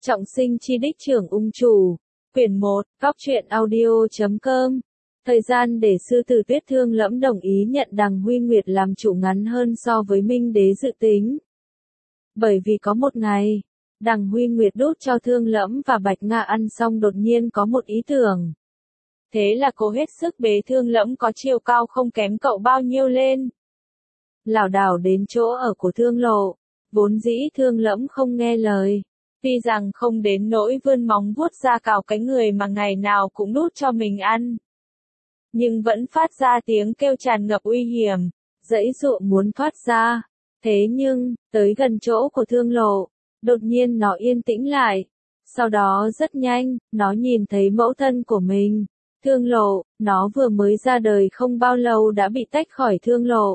Trọng sinh chi đích trưởng ung chủ. Quyển 1, góc truyện audio.com. Thời gian để sư tử Tuyết Thương Lẫm đồng ý nhận Đằng Huy Nguyệt làm chủ ngắn hơn so với Minh Đế dự tính. Bởi vì có một ngày, Đằng Huy Nguyệt đút cho Thương Lẫm và Bạch Nga ăn xong đột nhiên có một ý tưởng. Thế là cô hết sức bế Thương Lẫm có chiều cao không kém cậu bao nhiêu lên. Lảo đảo đến chỗ ở của Thương Lộ, vốn dĩ Thương Lẫm không nghe lời. Tuy rằng không đến nỗi vươn móng vuốt ra cào cái người mà ngày nào cũng đút cho mình ăn. Nhưng vẫn phát ra tiếng kêu tràn ngập uy hiểm, giãy giụa muốn thoát ra. Thế nhưng, tới gần chỗ của Thương Lộ, đột nhiên nó yên tĩnh lại. Sau đó rất nhanh, nó nhìn thấy mẫu thân của mình. Thương Lộ, nó vừa mới ra đời không bao lâu đã bị tách khỏi Thương Lộ.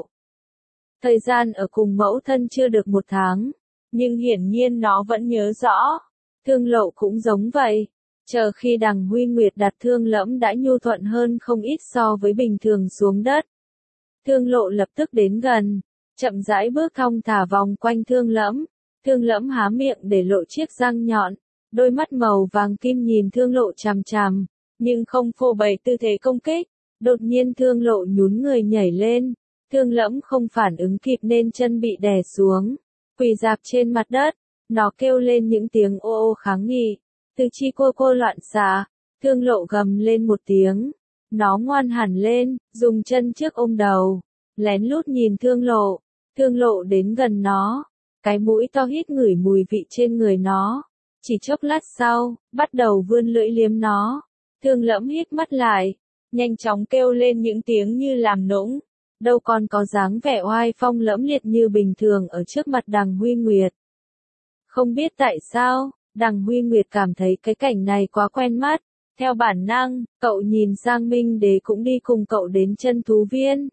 Thời gian ở cùng mẫu thân chưa được 1 tháng. Nhưng hiển nhiên nó vẫn nhớ rõ. Thương Lộ cũng giống vậy. Chờ khi Đằng Huy Nguyệt đặt Thương Lẫm đã nhu thuận hơn không ít so với bình thường xuống đất. Thương Lộ lập tức đến gần, chậm rãi bước thong thả vòng quanh Thương Lẫm. Thương Lẫm há miệng để lộ chiếc răng nhọn, đôi mắt màu vàng kim nhìn Thương Lộ chằm chằm, nhưng không phô bày tư thế công kích. Đột nhiên Thương Lộ nhún người nhảy lên, Thương Lẫm không phản ứng kịp nên chân bị đè xuống. Quỳ rạp trên mặt đất, nó kêu lên những tiếng ô ô kháng nghị, từ chi cô loạn xạ. Thương Lộ gầm lên một tiếng, nó ngoan hẳn lên, dùng chân trước ôm đầu, lén lút nhìn Thương Lộ. Thương Lộ đến gần nó, cái mũi to hít ngửi mùi vị trên người nó, chỉ chốc lát sau, bắt đầu vươn lưỡi liếm nó. Thương Lẫm hít mắt lại, nhanh chóng kêu lên những tiếng như làm nũng. Đâu còn có dáng vẻ oai phong lẫm liệt như bình thường ở trước mặt Đằng Huy Nguyệt. Không biết tại sao, Đằng Huy Nguyệt cảm thấy cái cảnh này quá quen mắt. Theo bản năng, cậu nhìn sang Minh Đế cũng đi cùng cậu đến chân thú viên.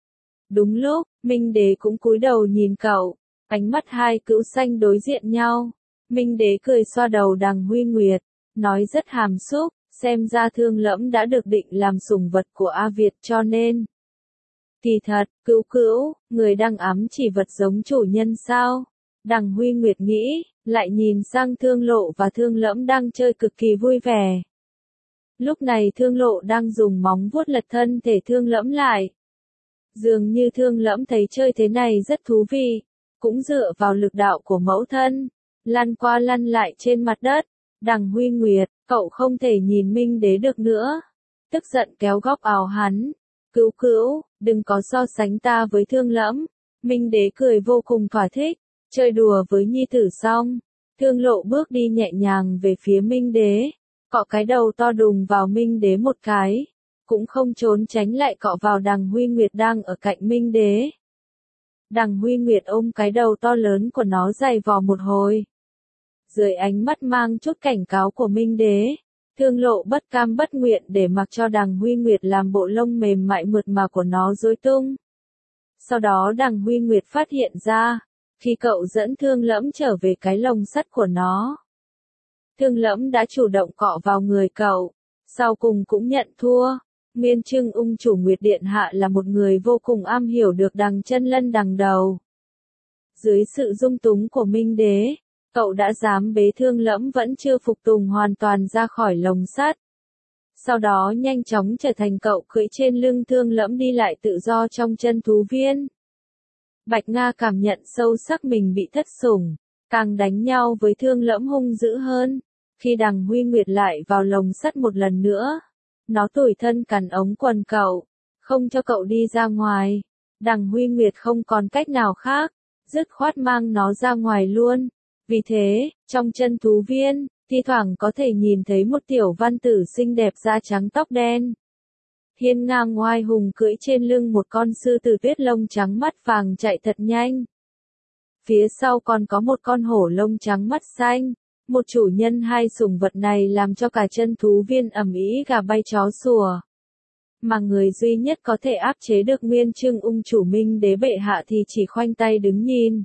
Đúng lúc, Minh Đế cũng cúi đầu nhìn cậu, ánh mắt hai cữu xanh đối diện nhau. Minh Đế cười xoa đầu Đằng Huy Nguyệt, nói rất hàm xúc, xem ra Thương Lẫm đã được định làm sủng vật của A Việt cho nên. Kỳ thật, cữu, người đang ám chỉ vật giống chủ nhân sao? Đằng Huy Nguyệt nghĩ, lại nhìn sang Thương Lộ và Thương Lẫm đang chơi cực kỳ vui vẻ. Lúc này Thương Lộ đang dùng móng vuốt lật thân thể Thương Lẫm lại. Dường như Thương Lẫm thấy chơi thế này rất thú vị, cũng dựa vào lực đạo của mẫu thân, lăn qua lăn lại trên mặt đất. Đằng Huy Nguyệt, cậu không thể nhìn Minh Đế được nữa. Tức giận kéo góc áo hắn. Cữu, đừng có so sánh ta với Thương Lẫm. Minh Đế cười vô cùng thỏa thích, chơi đùa với nhi tử xong. Thương Lộ bước đi nhẹ nhàng về phía Minh Đế, cọ cái đầu to đùng vào Minh Đế một cái, cũng không trốn tránh lại cọ vào Đằng Huy Nguyệt đang ở cạnh Minh Đế. Đằng Huy Nguyệt ôm cái đầu to lớn của nó giày vò một hồi. Dưới ánh mắt mang chút cảnh cáo của Minh Đế, Thương Lộ bất cam bất nguyện để mặc cho Đằng Huy Nguyệt làm bộ lông mềm mại mượt mà của nó rối tung. Sau đó Đằng Huy Nguyệt phát hiện ra, khi cậu dẫn Thương Lẫm trở về cái lồng sắt của nó, Thương Lẫm đã chủ động cọ vào người cậu, sau cùng cũng nhận thua. Nguyên Trưng ung chủ Nguyệt Điện Hạ là một người vô cùng am hiểu được đằng chân lân đằng đầu. Dưới sự dung túng của Minh Đế, cậu đã dám bế Thương Lẫm vẫn chưa phục tùng hoàn toàn ra khỏi lồng sắt. Sau đó nhanh chóng trở thành cậu cưỡi trên lưng Thương Lẫm đi lại tự do trong chân thú viên. Bạch Nga cảm nhận sâu sắc mình bị thất sủng, càng đánh nhau với Thương Lẫm hung dữ hơn. Khi Đằng Huy Nguyệt lại vào lồng sắt một lần nữa, nó tủi thân cắn ống quần cậu, không cho cậu đi ra ngoài. Đằng Huy Nguyệt không còn cách nào khác, dứt khoát mang nó ra ngoài luôn. Vì thế, trong chân thú viên, thi thoảng có thể nhìn thấy một tiểu văn tử xinh đẹp da trắng tóc đen. Hiên ngang oai hùng cưỡi trên lưng một con sư tử tuyết lông trắng mắt vàng chạy thật nhanh. Phía sau còn có một con hổ lông trắng mắt xanh. Một chủ nhân hai sủng vật này làm cho cả chân thú viên ầm ĩ gà bay chó sủa. Mà người duy nhất có thể áp chế được Nguyên Trưng ung chủ Minh Đế bệ hạ thì chỉ khoanh tay đứng nhìn.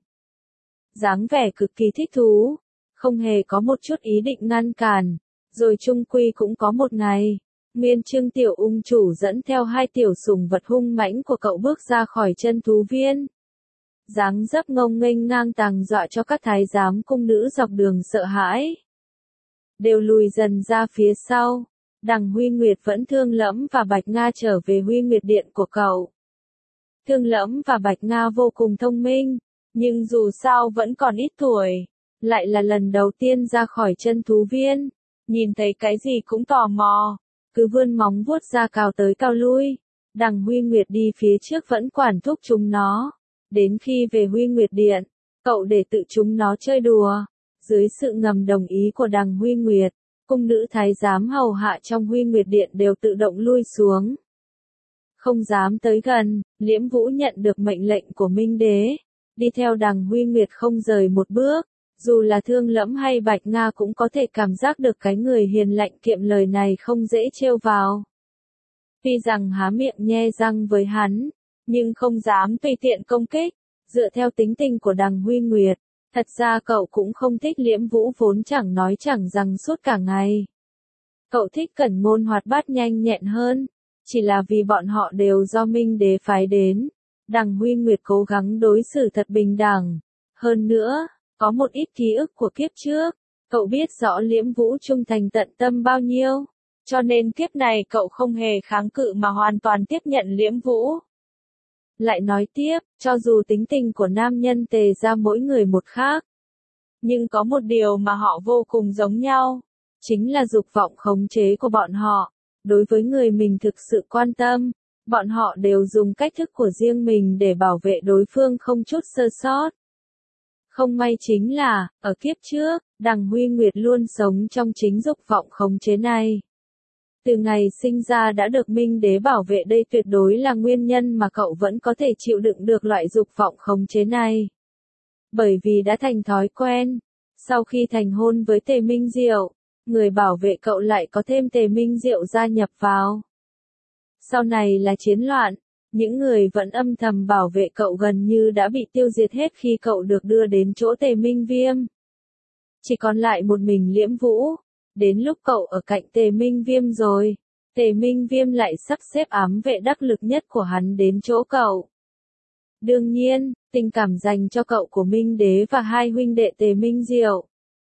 Dáng vẻ cực kỳ thích thú, không hề có một chút ý định ngăn cản. Rồi chung quy cũng có một ngày, Nguyên Trưng tiểu ung chủ dẫn theo hai tiểu sủng vật hung mãnh của cậu bước ra khỏi chân thú viên. Dáng dấp ngông nghênh ngang tàng dọa cho các thái giám cung nữ dọc đường sợ hãi. đều lùi dần ra phía sau. Đằng Huy Nguyệt vẫn Thương Lẫm và Bạch Nga trở về Huy Nguyệt Điện của cậu. Thương Lẫm và Bạch Nga vô cùng thông minh, nhưng dù sao vẫn còn ít tuổi, lại là lần đầu tiên ra khỏi chân thú viên, nhìn thấy cái gì cũng tò mò, cứ vươn móng vuốt ra cào tới cào lui. Đằng Huy Nguyệt đi phía trước vẫn quản thúc chúng nó, đến khi về Huy Nguyệt Điện, cậu để tự chúng nó chơi đùa. Dưới sự ngầm đồng ý của đằng Huy Nguyệt, cung nữ thái giám hầu hạ trong Huy Nguyệt Điện đều tự động lui xuống, không dám tới gần. Liễm Vũ nhận được mệnh lệnh của Minh Đế, đi theo đằng Huy Nguyệt không rời một bước. Dù là Thương Lẫm hay Bạch Nga cũng có thể cảm giác được cái người hiền lạnh kiệm lời này không dễ trêu vào. Tuy rằng há miệng nhe răng với hắn, nhưng không dám tùy tiện công kích. Dựa theo tính tình của đằng Huy Nguyệt, thật ra cậu cũng không thích Liễm Vũ vốn chẳng nói chẳng rằng suốt cả ngày. Cậu thích Cẩn Ngôn hoạt bát nhanh nhẹn hơn, chỉ là vì bọn họ đều do Minh Đế phái đến. Đằng Huy Nguyệt cố gắng đối xử thật bình đẳng. Hơn nữa, có một ít ký ức của kiếp trước, cậu biết rõ Liễm Vũ trung thành tận tâm bao nhiêu, cho nên kiếp này cậu không hề kháng cự mà hoàn toàn tiếp nhận Liễm Vũ. Lại nói tiếp, cho dù tính tình của nam nhân Tề ra mỗi người một khác, nhưng có một điều mà họ vô cùng giống nhau, chính là dục vọng khống chế của bọn họ. Đối với người mình thực sự quan tâm, bọn họ đều dùng cách thức của riêng mình để bảo vệ đối phương không chút sơ sót. Không may chính là, ở kiếp trước, đằng Huy Nguyệt luôn sống trong chính dục vọng khống chế này. Từ ngày sinh ra đã được Minh Đế bảo vệ, đây tuyệt đối là nguyên nhân mà cậu vẫn có thể chịu đựng được loại dục vọng khống chế này. Bởi vì đã thành thói quen, sau khi thành hôn với Tề Minh Diệu, người bảo vệ cậu lại có thêm Tề Minh Diệu gia nhập vào. Sau này là chiến loạn, những người vẫn âm thầm bảo vệ cậu gần như đã bị tiêu diệt hết khi cậu được đưa đến chỗ Tề Minh Viêm. Chỉ còn lại một mình Liễm Vũ. Đến lúc cậu ở cạnh Tề Minh Viêm rồi, Tề Minh Viêm lại sắp xếp ám vệ đắc lực nhất của hắn đến chỗ cậu. Đương nhiên, tình cảm dành cho cậu của Minh Đế và hai huynh đệ Tề Minh Diệu,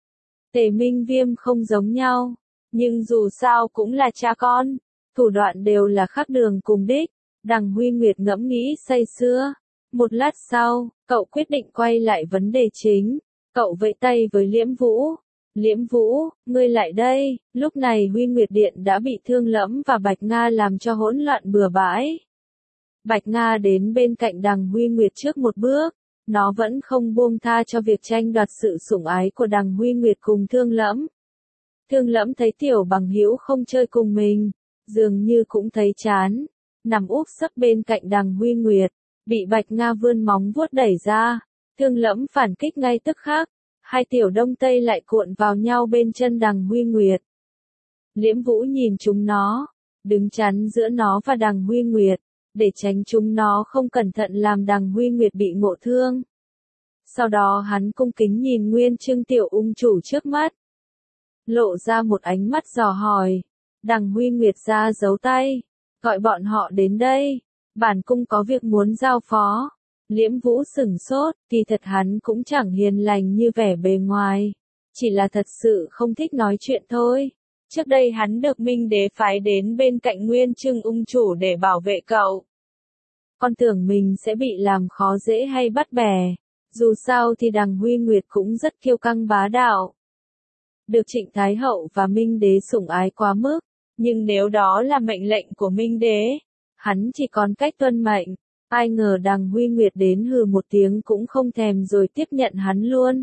Tề Minh Viêm không giống nhau, nhưng dù sao cũng là cha con, thủ đoạn đều là khác đường cùng đích. Đằng Huy Nguyệt ngẫm nghĩ say sưa. Một lát sau, cậu quyết định quay lại vấn đề chính. Cậu vẫy tay với Liễm Vũ. Liễm Vũ, ngươi lại đây. Lúc này Huy Nguyệt Điện đã bị Thương Lẫm và Bạch Nga làm cho hỗn loạn bừa bãi. Bạch Nga đến bên cạnh đằng Huy Nguyệt trước một bước. Nó vẫn không buông tha cho việc tranh đoạt sự sủng ái của đằng Huy Nguyệt cùng Thương Lẫm. Thương Lẫm thấy tiểu bằng hữu không chơi cùng mình, dường như cũng thấy chán, nằm úp sấp bên cạnh đằng Huy Nguyệt, bị Bạch Nga vươn móng vuốt đẩy ra. Thương Lẫm phản kích ngay tức khắc, hai tiểu đông tây lại cuộn vào nhau bên chân đằng Huy Nguyệt. Liễm Vũ nhìn chúng nó, đứng chắn giữa nó và đằng Huy Nguyệt, để tránh chúng nó không cẩn thận làm đằng Huy Nguyệt bị ngộ thương. Sau đó hắn cung kính nhìn Nguyên Trưng tiểu ung chủ trước mắt, lộ ra một ánh mắt dò hỏi. Đằng Huy Nguyệt ra giấu tay, gọi bọn họ đến đây, bản cung có việc muốn giao phó. Liễm Vũ sửng sốt, kỳ thật hắn cũng chẳng hiền lành như vẻ bề ngoài, chỉ là thật sự không thích nói chuyện thôi. Trước đây hắn được Minh Đế phái đến bên cạnh Nguyên Trưng ung chủ để bảo vệ cậu. Con tưởng mình sẽ bị làm khó dễ hay bắt bẻ, dù sao thì đằng Huy Nguyệt cũng rất kiêu căng bá đạo. Được Trịnh Thái Hậu và Minh Đế sủng ái quá mức, nhưng nếu đó là mệnh lệnh của Minh Đế, hắn chỉ còn cách tuân mệnh. Ai ngờ đằng Huy Nguyệt đến hừ một tiếng cũng không thèm rồi tiếp nhận hắn luôn,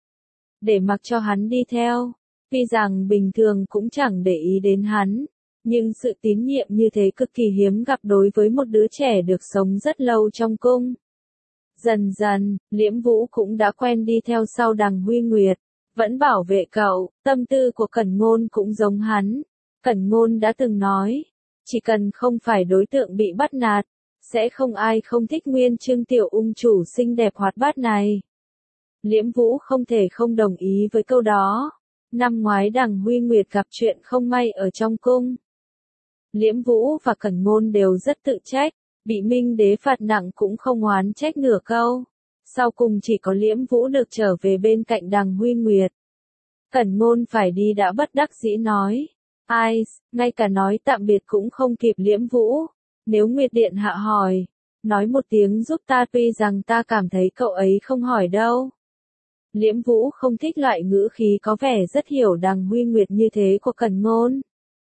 để mặc cho hắn đi theo. Tuy rằng bình thường cũng chẳng để ý đến hắn, nhưng sự tín nhiệm như thế cực kỳ hiếm gặp đối với một đứa trẻ được sống rất lâu trong cung. Dần dần, Liễm Vũ cũng đã quen đi theo sau đằng Huy Nguyệt, vẫn bảo vệ cậu. Tâm tư của Cẩn Ngôn cũng giống hắn. Cẩn Ngôn đã từng nói, chỉ cần không phải đối tượng bị bắt nạt, sẽ không ai không thích Nguyên Trưng tiểu ung chủ xinh đẹp hoạt bát này. Liễm Vũ không thể không đồng ý với câu đó. Năm ngoái đằng Huy Nguyệt gặp chuyện không may ở trong cung. Liễm Vũ và Cẩn Ngôn đều rất tự trách, bị Minh Đế phạt nặng cũng không oán trách nửa câu. Sau cùng chỉ có Liễm Vũ được trở về bên cạnh đằng Huy Nguyệt. Cẩn Ngôn phải đi đã bất đắc dĩ nói. Ai, ngay cả nói tạm biệt cũng không kịp Liễm Vũ. Nếu Nguyệt Điện Hạ hỏi, nói một tiếng giúp ta, tuy rằng ta cảm thấy cậu ấy không hỏi đâu. Liễm Vũ không thích loại ngữ khí có vẻ rất hiểu Đằng Huy Nguyệt như thế của Cẩn Ngôn.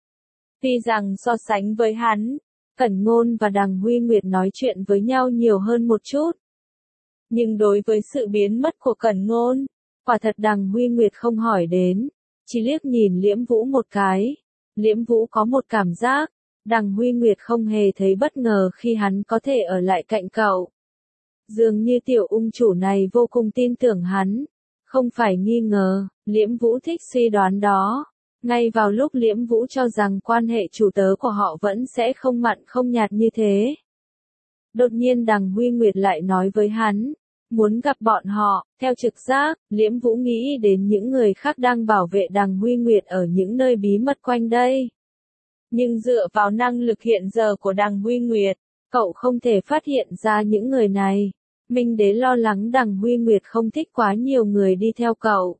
Tuy rằng so sánh với hắn, Cẩn Ngôn và Đằng Huy Nguyệt nói chuyện với nhau nhiều hơn một chút. Nhưng đối với sự biến mất của Cẩn Ngôn, quả thật Đằng Huy Nguyệt không hỏi đến, chỉ liếc nhìn Liễm Vũ một cái. Liễm Vũ có một cảm giác, Đằng Huy Nguyệt không hề thấy bất ngờ khi hắn có thể ở lại cạnh cậu. Dường như tiểu ung chủ này vô cùng tin tưởng hắn, không phải nghi ngờ, Liễm Vũ thích suy đoán đó. Ngay vào lúc Liễm Vũ cho rằng quan hệ chủ tớ của họ vẫn sẽ không mặn không nhạt như thế. Đột nhiên Đằng Huy Nguyệt lại nói với hắn, muốn gặp bọn họ. Theo trực giác, Liễm Vũ nghĩ đến những người khác đang bảo vệ Đằng Huy Nguyệt ở những nơi bí mật quanh đây. Nhưng dựa vào năng lực hiện giờ của Đằng Huy Nguyệt, cậu không thể phát hiện ra những người này. Minh Đế lo lắng Đằng Huy Nguyệt không thích quá nhiều người đi theo cậu.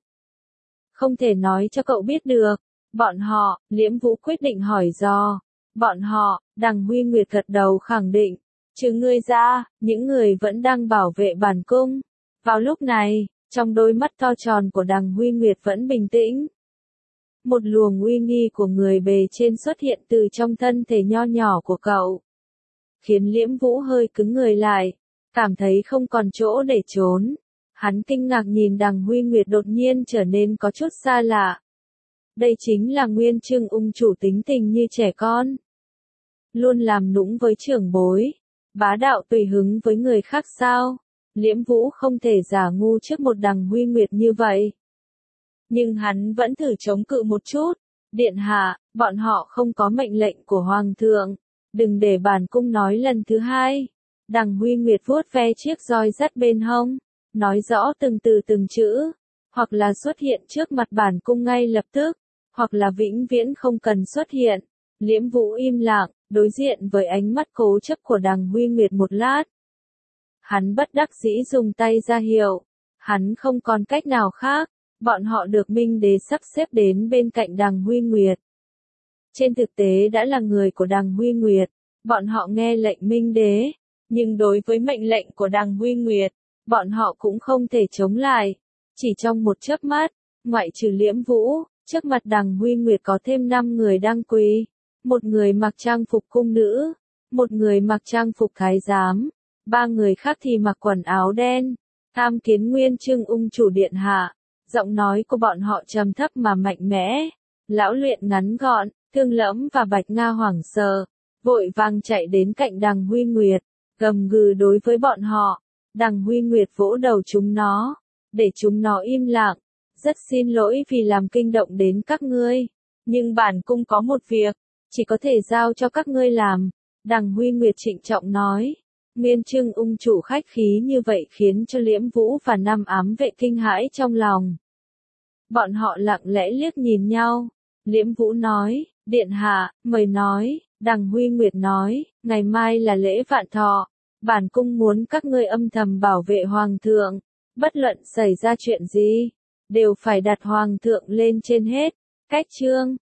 Không thể nói cho cậu biết được. Bọn họ, Liễm Vũ quyết định hỏi dò. Bọn họ, Đằng Huy Nguyệt gật đầu khẳng định. Trừ ngươi ra, những người vẫn đang bảo vệ bản cung. Vào lúc này, trong đôi mắt to tròn của Đằng Huy Nguyệt vẫn bình tĩnh. Một luồng uy nghi của người bề trên xuất hiện từ trong thân thể nho nhỏ của cậu. Khiến Liễm Vũ hơi cứng người lại, cảm thấy không còn chỗ để trốn. Hắn kinh ngạc nhìn Đằng Huy Nguyệt đột nhiên trở nên có chút xa lạ. Đây chính là Nguyên Trưng ung chủ tính tình như trẻ con. Luôn làm nũng với trưởng bối. Bá đạo tùy hứng với người khác sao? Liễm Vũ không thể giả ngu trước một Đằng Huy Nguyệt như vậy. Nhưng hắn vẫn thử chống cự một chút. Điện hạ, bọn họ không có mệnh lệnh của Hoàng thượng. Đừng để bản cung nói lần thứ hai. Đằng Huy Nguyệt vuốt ve chiếc roi dắt bên hông. Nói rõ từng từ từng chữ. Hoặc là xuất hiện trước mặt bản cung ngay lập tức. Hoặc là vĩnh viễn không cần xuất hiện. Liễm Vũ im lặng, đối diện với ánh mắt cố chấp của Đằng Huy Nguyệt một lát. Hắn bất đắc dĩ dùng tay ra hiệu. Hắn không còn cách nào khác. Bọn họ được Minh Đế sắp xếp đến bên cạnh Đằng Huy Nguyệt. Trên thực tế đã là người của Đằng Huy Nguyệt. Bọn họ nghe lệnh Minh Đế. Nhưng đối với mệnh lệnh của Đằng Huy Nguyệt, bọn họ cũng không thể chống lại. Chỉ trong một chớp mắt, ngoại trừ Liễm Vũ, trước mặt Đằng Huy Nguyệt có thêm 5 người đang quỳ. Một người mặc trang phục cung nữ, một người mặc trang phục thái giám, 3 người khác thì mặc quần áo đen. Tham kiến Nguyên Trưng ung chủ điện hạ. Giọng nói của bọn họ trầm thấp mà mạnh mẽ. Lão Luyện ngắn gọn, Thương Lẫm và Bạch Nga hoảng sợ, vội vàng chạy đến cạnh Đằng Huy Nguyệt, gầm gừ đối với bọn họ. Đằng Huy Nguyệt vỗ đầu chúng nó, để chúng nó im lặng. Rất xin lỗi vì làm kinh động đến các ngươi, nhưng bản cung có một việc, chỉ có thể giao cho các ngươi làm. Đằng Huy Nguyệt trịnh trọng nói. Nguyên Trưng ung chủ khách khí như vậy khiến cho Liễm Vũ và 5 ám vệ kinh hãi trong lòng. Bọn họ lặng lẽ liếc nhìn nhau. Liễm Vũ nói, điện hạ, mời nói. Đằng Huy Nguyệt nói, ngày mai là lễ vạn thọ. Bản cung muốn các ngươi âm thầm bảo vệ Hoàng thượng. Bất luận xảy ra chuyện gì, đều phải đặt Hoàng thượng lên trên hết. Cách chương